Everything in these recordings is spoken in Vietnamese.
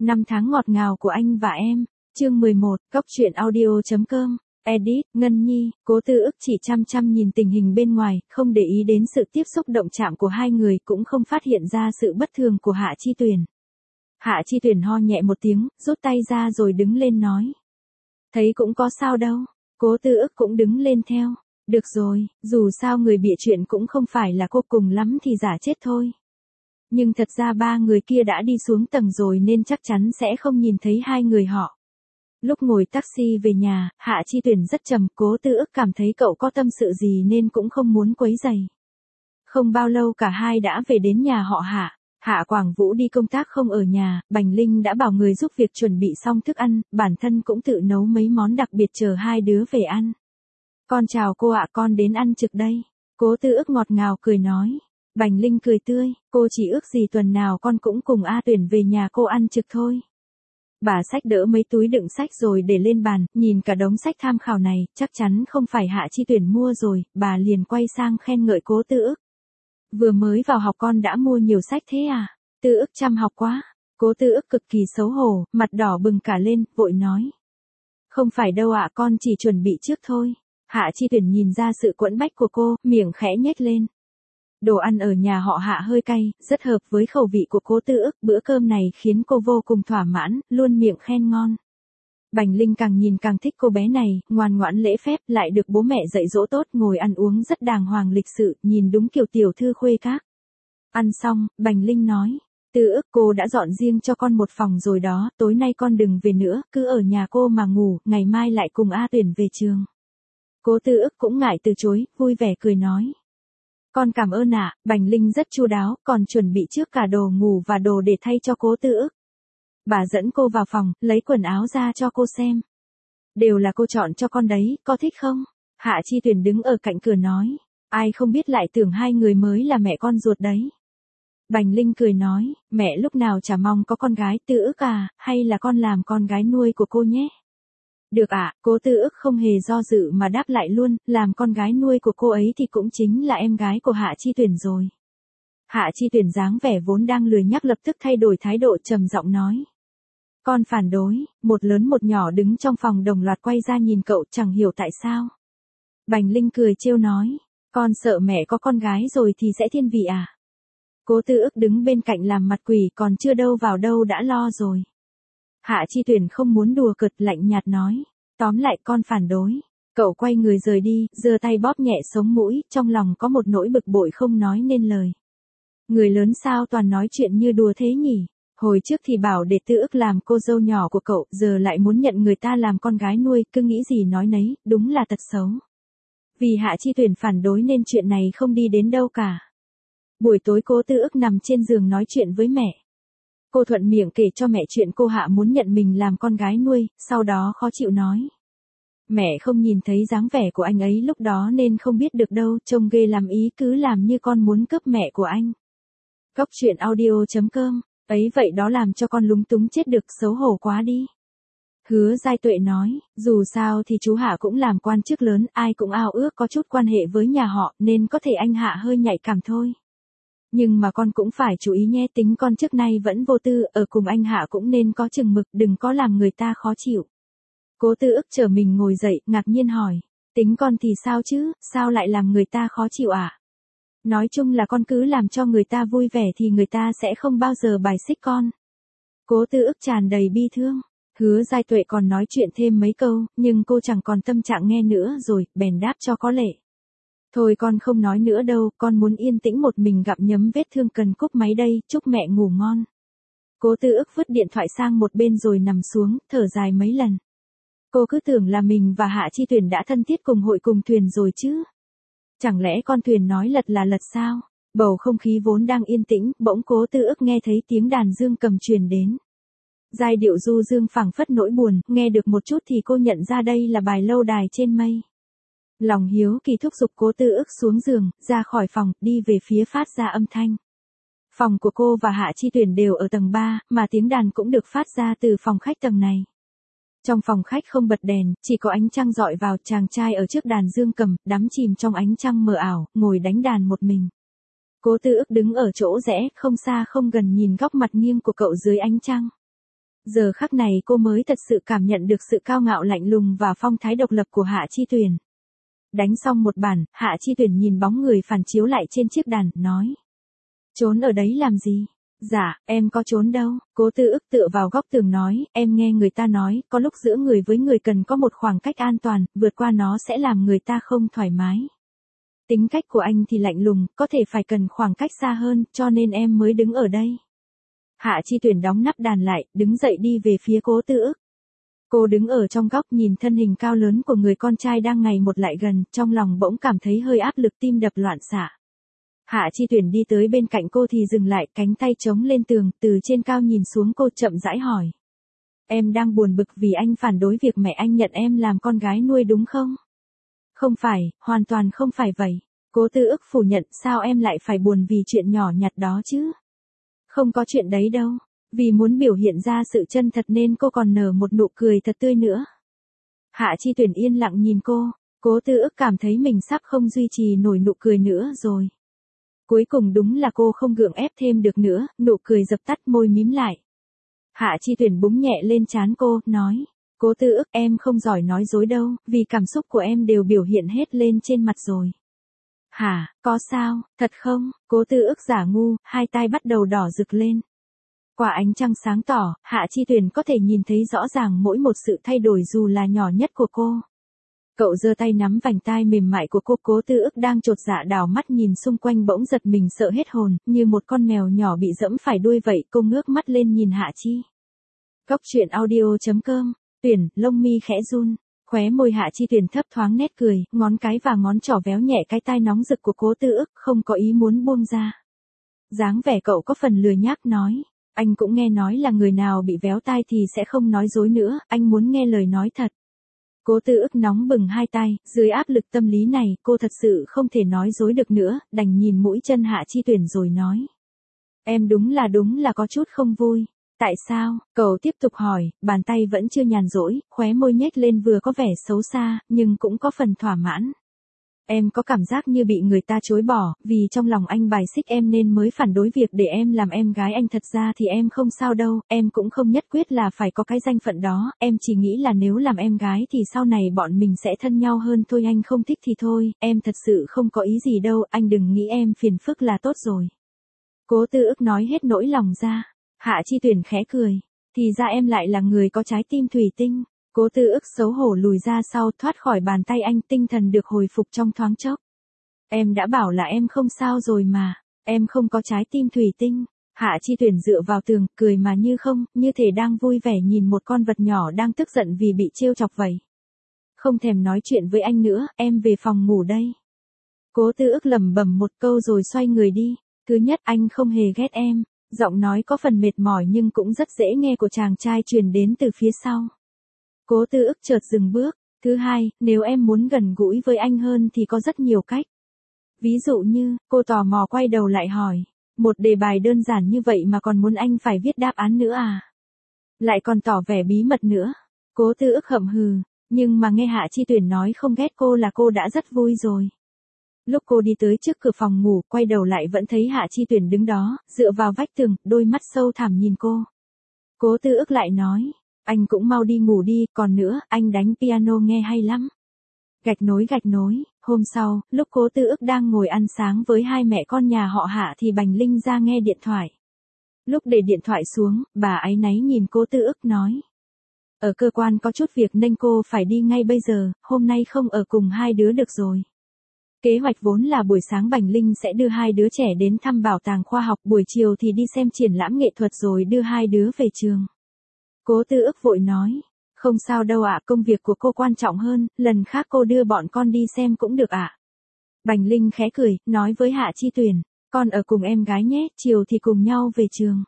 Năm tháng ngọt ngào của anh và em. Chương 11, Cốc truyện audio.com. Edit, Ngân Nhi, Cố Tư Ức chỉ chăm chăm nhìn tình hình bên ngoài, không để ý đến sự tiếp xúc động chạm của hai người, cũng không phát hiện ra sự bất thường của Hạ Chi Tuyển. Hạ Chi Tuyển ho nhẹ một tiếng, rút tay ra rồi đứng lên nói. Thấy cũng có sao đâu. Cố Tư Ức cũng đứng lên theo. Được rồi, dù sao người bịa chuyện cũng không phải là cô, cùng lắm thì giả chết thôi. Nhưng thật ra ba người kia đã đi xuống tầng rồi nên chắc chắn sẽ không nhìn thấy hai người họ. Lúc ngồi taxi về nhà, Hạ Chi Tuyển rất trầm, Cố Tư Ức cảm thấy cậu có tâm sự gì nên cũng không muốn quấy rầy. Không bao lâu cả hai đã về đến nhà họ Hạ. Hạ Quảng Vũ đi công tác không ở nhà, Bành Linh đã bảo người giúp việc chuẩn bị xong thức ăn, bản thân cũng tự nấu mấy món đặc biệt chờ hai đứa về ăn. Con chào cô ạ, con đến ăn trực đây. Cố Tư Ức ngọt ngào cười nói. Bành Linh cười tươi, cô chỉ ước gì tuần nào con cũng cùng A Tuyển về nhà cô ăn trực thôi. Bà xách đỡ mấy túi đựng sách rồi để lên bàn, nhìn cả đống sách tham khảo này, chắc chắn không phải Hạ Chi Tuyển mua rồi, bà liền quay sang khen ngợi Cố Tư Ức. Vừa mới vào học con đã mua nhiều sách thế à? Tư Ức chăm học quá. Cố Tư Ức cực kỳ xấu hổ, mặt đỏ bừng cả lên, vội nói. Không phải đâu ạ, con chỉ chuẩn bị trước thôi. Hạ Chi Tuyển nhìn ra sự quẫn bách của cô, miệng khẽ nhếch lên. Đồ ăn ở nhà họ Hạ hơi cay, rất hợp với khẩu vị của Cố Tư Ức, bữa cơm này khiến cô vô cùng thỏa mãn, luôn miệng khen ngon. Bành Linh càng nhìn càng thích cô bé này, ngoan ngoãn lễ phép, lại được bố mẹ dạy dỗ tốt, ngồi ăn uống rất đàng hoàng lịch sự, nhìn đúng kiểu tiểu thư khuê các. Ăn xong, Bành Linh nói, Tư Ức, cô đã dọn riêng cho con một phòng rồi đó, tối nay con đừng về nữa, cứ ở nhà cô mà ngủ, ngày mai lại cùng A Tuyển về trường. Cố Tư Ức cũng ngại từ chối, vui vẻ cười nói. Con cảm ơn ạ, Bành Linh rất chu đáo, còn chuẩn bị trước cả đồ ngủ và đồ để thay cho Cố Tư Ức. Bà dẫn cô vào phòng, lấy quần áo ra cho cô xem. Đều là cô chọn cho con đấy, có thích không? Hạ Chi Tuyển đứng ở cạnh cửa nói. Ai không biết lại tưởng hai người mới là mẹ con ruột đấy. Bành Linh cười nói, mẹ lúc nào chả mong có con gái. Tư Ức à, hay là con làm con gái nuôi của cô nhé? Được ạ, Cố Tư Ức không hề do dự mà đáp lại luôn, làm con gái nuôi của cô ấy thì cũng chính là em gái của Hạ Chi Tuyển rồi. Hạ Chi Tuyển dáng vẻ vốn đang lười nhác lập tức thay đổi thái độ, trầm giọng nói. Con phản đối. Một lớn một nhỏ đứng trong phòng đồng loạt quay ra nhìn cậu, chẳng hiểu tại sao. Bành Linh cười trêu nói, con sợ mẹ có con gái rồi thì sẽ thiên vị à? Cố Tư Ức đứng bên cạnh làm mặt quỷ, còn chưa đâu vào đâu đã lo rồi. Hạ Chi Tuyển không muốn đùa cợt, lạnh nhạt nói, tóm lại con phản đối. Cậu quay người rời đi, giơ tay bóp nhẹ sống mũi, trong lòng có một nỗi bực bội không nói nên lời. Người lớn sao toàn nói chuyện như đùa thế nhỉ? Hồi trước thì bảo để Tư Ức làm cô dâu nhỏ của cậu, giờ lại muốn nhận người ta làm con gái nuôi, cứ nghĩ gì nói nấy, đúng là tật xấu. Vì Hạ Chi Tuyển phản đối nên chuyện này không đi đến đâu cả. Buổi tối Cố Tư Ức nằm trên giường nói chuyện với mẹ. Cô thuận miệng kể cho mẹ chuyện cô Hạ muốn nhận mình làm con gái nuôi, sau đó khó chịu nói. Mẹ không nhìn thấy dáng vẻ của anh ấy lúc đó nên không biết được đâu, trông ghê làm ý, cứ làm như con muốn cướp mẹ của anh. Cốc truyện audio.com. Ấy vậy đó làm cho con lúng túng chết được, xấu hổ quá đi. Hứa Giai Tuệ nói, dù sao thì chú Hạ cũng làm quan chức lớn, ai cũng ao ước có chút quan hệ với nhà họ, nên có thể anh Hạ hơi nhạy cảm thôi. Nhưng mà con cũng phải chú ý nhé, tính con trước nay vẫn vô tư, ở cùng anh Hạ cũng nên có chừng mực, đừng có làm người ta khó chịu. Cố Tư Ức trở mình ngồi dậy, ngạc nhiên hỏi, tính con thì sao chứ, sao lại làm người ta khó chịu à? Nói chung là con cứ làm cho người ta vui vẻ thì người ta sẽ không bao giờ bài xích con. Cố Tư Ức tràn đầy bi thương. Hứa Giai Tuệ còn nói chuyện thêm mấy câu, nhưng cô chẳng còn tâm trạng nghe nữa rồi, bèn đáp cho có lệ. Thôi con không nói nữa đâu, con muốn yên tĩnh một mình gặm nhấm vết thương, cần cúp máy đây, chúc mẹ ngủ ngon. Cố Tư Ức vứt điện thoại sang một bên rồi nằm xuống, thở dài mấy lần. Cô cứ tưởng là mình và Hạ Chi Tuyển đã thân thiết cùng hội cùng thuyền rồi chứ. Chẳng lẽ con thuyền nói lật là lật sao? Bầu không khí vốn đang yên tĩnh, bỗng Cố Tư Ức nghe thấy tiếng đàn dương cầm truyền đến. Giai điệu du dương phảng phất nỗi buồn, nghe được một chút thì cô nhận ra đây là bài Lâu Đài Trên Mây. Lòng hiếu kỳ thúc giục Cố Tư Ức xuống giường, ra khỏi phòng, đi về phía phát ra âm thanh. Phòng của cô và Hạ Chi Tuyển đều ở tầng 3, mà tiếng đàn cũng được phát ra từ phòng khách tầng này. Trong phòng khách không bật đèn, chỉ có ánh trăng dọi vào, chàng trai ở trước đàn dương cầm, đắm chìm trong ánh trăng mờ ảo, ngồi đánh đàn một mình. Cố Tư Ức đứng ở chỗ rẽ, không xa không gần nhìn góc mặt nghiêng của cậu dưới ánh trăng. Giờ khắc này cô mới thật sự cảm nhận được sự cao ngạo lạnh lùng và phong thái độc lập của Hạ Chi Tuyển. Đánh xong một bản, Hạ Chi Tuyển nhìn bóng người phản chiếu lại trên chiếc đàn, nói. Trốn ở đấy làm gì? Dạ, em có trốn đâu. Cố Tư Ức tựa vào góc tường nói, em nghe người ta nói, có lúc giữa người với người cần có một khoảng cách an toàn, vượt qua nó sẽ làm người ta không thoải mái. Tính cách của anh thì lạnh lùng, có thể phải cần khoảng cách xa hơn, cho nên em mới đứng ở đây. Hạ Chi Tuyển đóng nắp đàn lại, đứng dậy đi về phía Cố Tư Ức. Cô đứng ở trong góc nhìn thân hình cao lớn của người con trai đang ngày một lại gần, trong lòng bỗng cảm thấy hơi áp lực, tim đập loạn xạ. Hạ Chi Tuyển đi tới bên cạnh cô thì dừng lại, cánh tay chống lên tường, từ trên cao nhìn xuống cô chậm rãi hỏi. Em đang buồn bực vì anh phản đối việc mẹ anh nhận em làm con gái nuôi đúng không? Không phải, hoàn toàn không phải vậy. Cố Tư Ức phủ nhận, sao em lại phải buồn vì chuyện nhỏ nhặt đó chứ? Không có chuyện đấy đâu. Vì muốn biểu hiện ra sự chân thật nên cô còn nở một nụ cười thật tươi nữa. Hạ Chi Tuyển yên lặng nhìn cô, Cố Tư Ức cảm thấy mình sắp không duy trì nổi nụ cười nữa rồi. Cuối cùng đúng là cô không gượng ép thêm được nữa, nụ cười dập tắt, môi mím lại. Hạ Chi Tuyển búng nhẹ lên trán cô, nói. Cố Tư Ức, em không giỏi nói dối đâu, vì cảm xúc của em đều biểu hiện hết lên trên mặt rồi. Hả, có sao, thật không? Cố Tư Ức giả ngu, hai tai bắt đầu đỏ rực lên. Qua ánh trăng sáng tỏ, Hạ Chi Tuyển có thể nhìn thấy rõ ràng mỗi một sự thay đổi dù là nhỏ nhất của cô. Cậu giơ tay nắm vành tai mềm mại của cô. Cố Tư Ức đang chột dạ đảo mắt nhìn xung quanh, bỗng giật mình sợ hết hồn, như một con mèo nhỏ bị dẫm phải đuôi vậy. Cô ngước mắt lên nhìn Hạ Chi. Cốc truyện audio.com, Tuyển, lông mi khẽ run, khóe môi Hạ Chi Tuyển thấp thoáng nét cười, ngón cái và ngón trỏ véo nhẹ cái tai nóng rực của Cố Tư Ức, không có ý muốn buông ra. Dáng vẻ cậu có phần lười nhác nói. Anh cũng nghe nói là người nào bị véo tai thì sẽ không nói dối nữa, anh muốn nghe lời nói thật. Cố Tư Ức nóng bừng hai tay, dưới áp lực tâm lý này, cô thật sự không thể nói dối được nữa, đành nhìn mũi chân Hạ Chi Tuyển rồi nói. Em đúng là có chút không vui. Tại sao? Cậu tiếp tục hỏi, bàn tay vẫn chưa nhàn rỗi, khóe môi nhếch lên vừa có vẻ xấu xa, nhưng cũng có phần thỏa mãn. Em có cảm giác như bị người ta chối bỏ, vì trong lòng anh bài xích em nên mới phản đối việc để em làm em gái anh. Thật ra thì em không sao đâu, em cũng không nhất quyết là phải có cái danh phận đó, em chỉ nghĩ là nếu làm em gái thì sau này bọn mình sẽ thân nhau hơn thôi, anh không thích thì thôi, em thật sự không có ý gì đâu, anh đừng nghĩ em phiền phức là tốt rồi. Cố Tư Ức nói hết nỗi lòng ra. Hạ Chi Tuyển khẽ cười, thì ra em lại là người có trái tim thủy tinh. Cố Tư Ức xấu hổ lùi ra sau, thoát khỏi bàn tay anh, tinh thần được hồi phục trong thoáng chốc. Em đã bảo là em không sao rồi mà, em không có trái tim thủy tinh. Hạ Chi Tuyển dựa vào tường, cười mà như không, như thể đang vui vẻ nhìn một con vật nhỏ đang tức giận vì bị trêu chọc vậy. Không thèm nói chuyện với anh nữa, em về phòng ngủ đây. Cố Tư Ức lẩm bẩm một câu rồi xoay người đi. Thứ nhất, anh không hề ghét em. Giọng nói có phần mệt mỏi nhưng cũng rất dễ nghe của chàng trai truyền đến từ phía sau. Cố Tư Ức chợt dừng bước. Thứ hai, nếu em muốn gần gũi với anh hơn thì có rất nhiều cách. Ví dụ như, cô tò mò quay đầu lại hỏi. Một đề bài đơn giản như vậy mà còn muốn anh phải viết đáp án nữa à? Lại còn tỏ vẻ bí mật nữa. Cố Tư Ức hậm hừ, nhưng mà nghe Hạ Chi Tuyển nói không ghét cô là cô đã rất vui rồi. Lúc cô đi tới trước cửa phòng ngủ, quay đầu lại vẫn thấy Hạ Chi Tuyển đứng đó, dựa vào vách tường, đôi mắt sâu thẳm nhìn cô. Cố Tư Ức lại nói, anh cũng mau đi ngủ đi, còn nữa, anh đánh piano nghe hay lắm. Gạch nối, hôm sau, lúc Cố Tư Ức đang ngồi ăn sáng với hai mẹ con nhà họ Hạ thì Bành Linh ra nghe điện thoại. Lúc để điện thoại xuống, bà áy náy nhìn Cố Tư Ức nói. Ở cơ quan có chút việc nên cô phải đi ngay bây giờ, hôm nay không ở cùng hai đứa được rồi. Kế hoạch vốn là buổi sáng Bành Linh sẽ đưa hai đứa trẻ đến thăm bảo tàng khoa học, buổi chiều thì đi xem triển lãm nghệ thuật rồi đưa hai đứa về trường. Cố Tư Ức vội nói, không sao đâu ạ, công việc của cô quan trọng hơn, lần khác cô đưa bọn con đi xem cũng được ạ. Bành Linh khẽ cười, nói với Hạ Chi Tuyển, con ở cùng em gái nhé, chiều thì cùng nhau về trường.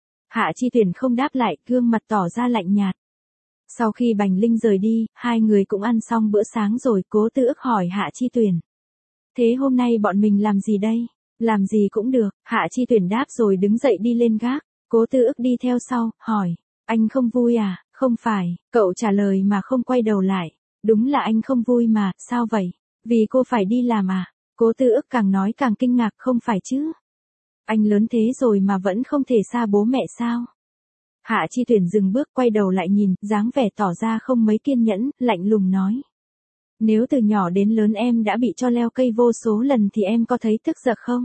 Hạ Chi Tuyển không đáp lại, gương mặt tỏ ra lạnh nhạt. Sau khi Bành Linh rời đi, hai người cũng ăn xong bữa sáng rồi. Cố Tư Ức hỏi Hạ Chi Tuyển. Thế hôm nay bọn mình làm gì đây? Làm gì cũng được, Hạ Chi Tuyển đáp rồi đứng dậy đi lên gác. Cố Tư Ức đi theo sau, hỏi, anh không vui à? Không phải, cậu trả lời mà không quay đầu lại. Đúng là anh không vui mà, sao vậy? Vì cô phải đi làm à? Cố Tư Ức càng nói càng kinh ngạc, không phải chứ? Anh lớn thế rồi mà vẫn không thể xa bố mẹ sao? Hạ Chi Tuyển dừng bước quay đầu lại nhìn, dáng vẻ tỏ ra không mấy kiên nhẫn, lạnh lùng nói. Nếu từ nhỏ đến lớn em đã bị cho leo cây vô số lần thì em có thấy tức giận không?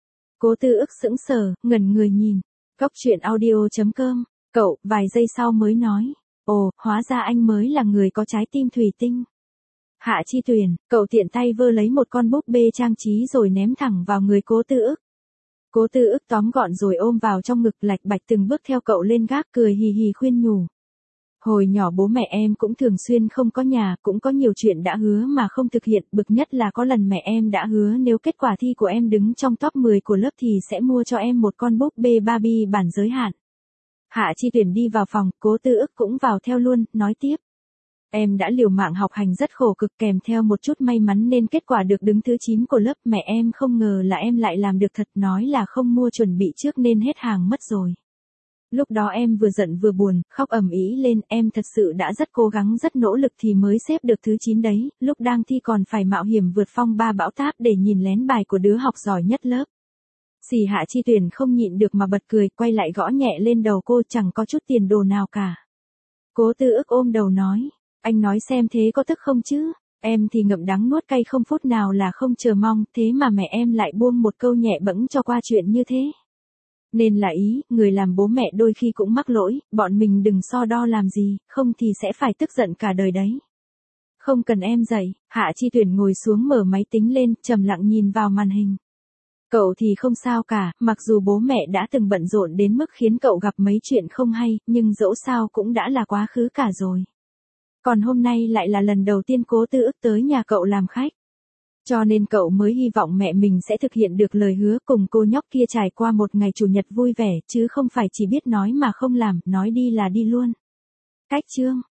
Cố Tư Ức sững sờ, ngẩn người nhìn. Cốc truyện audio.com, cậu, vài giây sau mới nói. Ồ, hóa ra anh mới là người có trái tim thủy tinh. Hạ Chi Tuyển, cậu tiện tay vơ lấy một con búp bê trang trí rồi ném thẳng vào người Cố Tư Ức. Cố Tư Ức tóm gọn rồi ôm vào trong ngực, lạch bạch từng bước theo cậu lên gác, cười hì hì khuyên nhủ. Hồi nhỏ bố mẹ em cũng thường xuyên không có nhà, cũng có nhiều chuyện đã hứa mà không thực hiện, bực nhất là có lần mẹ em đã hứa nếu kết quả thi của em đứng trong top 10 của lớp thì sẽ mua cho em một con búp bê Barbie bản giới hạn. Hạ Chi Tuyển đi vào phòng, Cố Tư Ức cũng vào theo luôn, nói tiếp. Em đã liều mạng học hành rất khổ cực, kèm theo một chút may mắn nên kết quả được đứng thứ 9 của lớp, mẹ em không ngờ là em lại làm được thật, nói là không mua chuẩn bị trước nên hết hàng mất rồi. Lúc đó em vừa giận vừa buồn, khóc ầm ĩ lên, em thật sự đã rất cố gắng rất nỗ lực thì mới xếp được thứ 9 đấy, lúc đang thi còn phải mạo hiểm vượt phong ba bão táp để nhìn lén bài của đứa học giỏi nhất lớp. Xì. Hạ Chi Tuyển không nhịn được mà bật cười, quay lại gõ nhẹ lên đầu cô, chẳng có chút tiền đồ nào cả. Cố Tư Ức ôm đầu nói, anh nói xem thế có tức không chứ? Em thì ngậm đắng nuốt cay không phút nào là không chờ mong, thế mà mẹ em lại buông một câu nhẹ bẫng cho qua chuyện như thế. Nên là ý, người làm bố mẹ đôi khi cũng mắc lỗi, bọn mình đừng so đo làm gì, không thì sẽ phải tức giận cả đời đấy. Không cần em dạy. Hạ Chi Tuyển ngồi xuống mở máy tính lên, trầm lặng nhìn vào màn hình. Cậu thì không sao cả, mặc dù bố mẹ đã từng bận rộn đến mức khiến cậu gặp mấy chuyện không hay, nhưng dẫu sao cũng đã là quá khứ cả rồi. Còn hôm nay lại là lần đầu tiên Cố Tư Ức tới nhà cậu làm khách. Cho nên cậu mới hy vọng mẹ mình sẽ thực hiện được lời hứa cùng cô nhóc kia trải qua một ngày chủ nhật vui vẻ, chứ không phải chỉ biết nói mà không làm, nói đi là đi luôn. Cách chương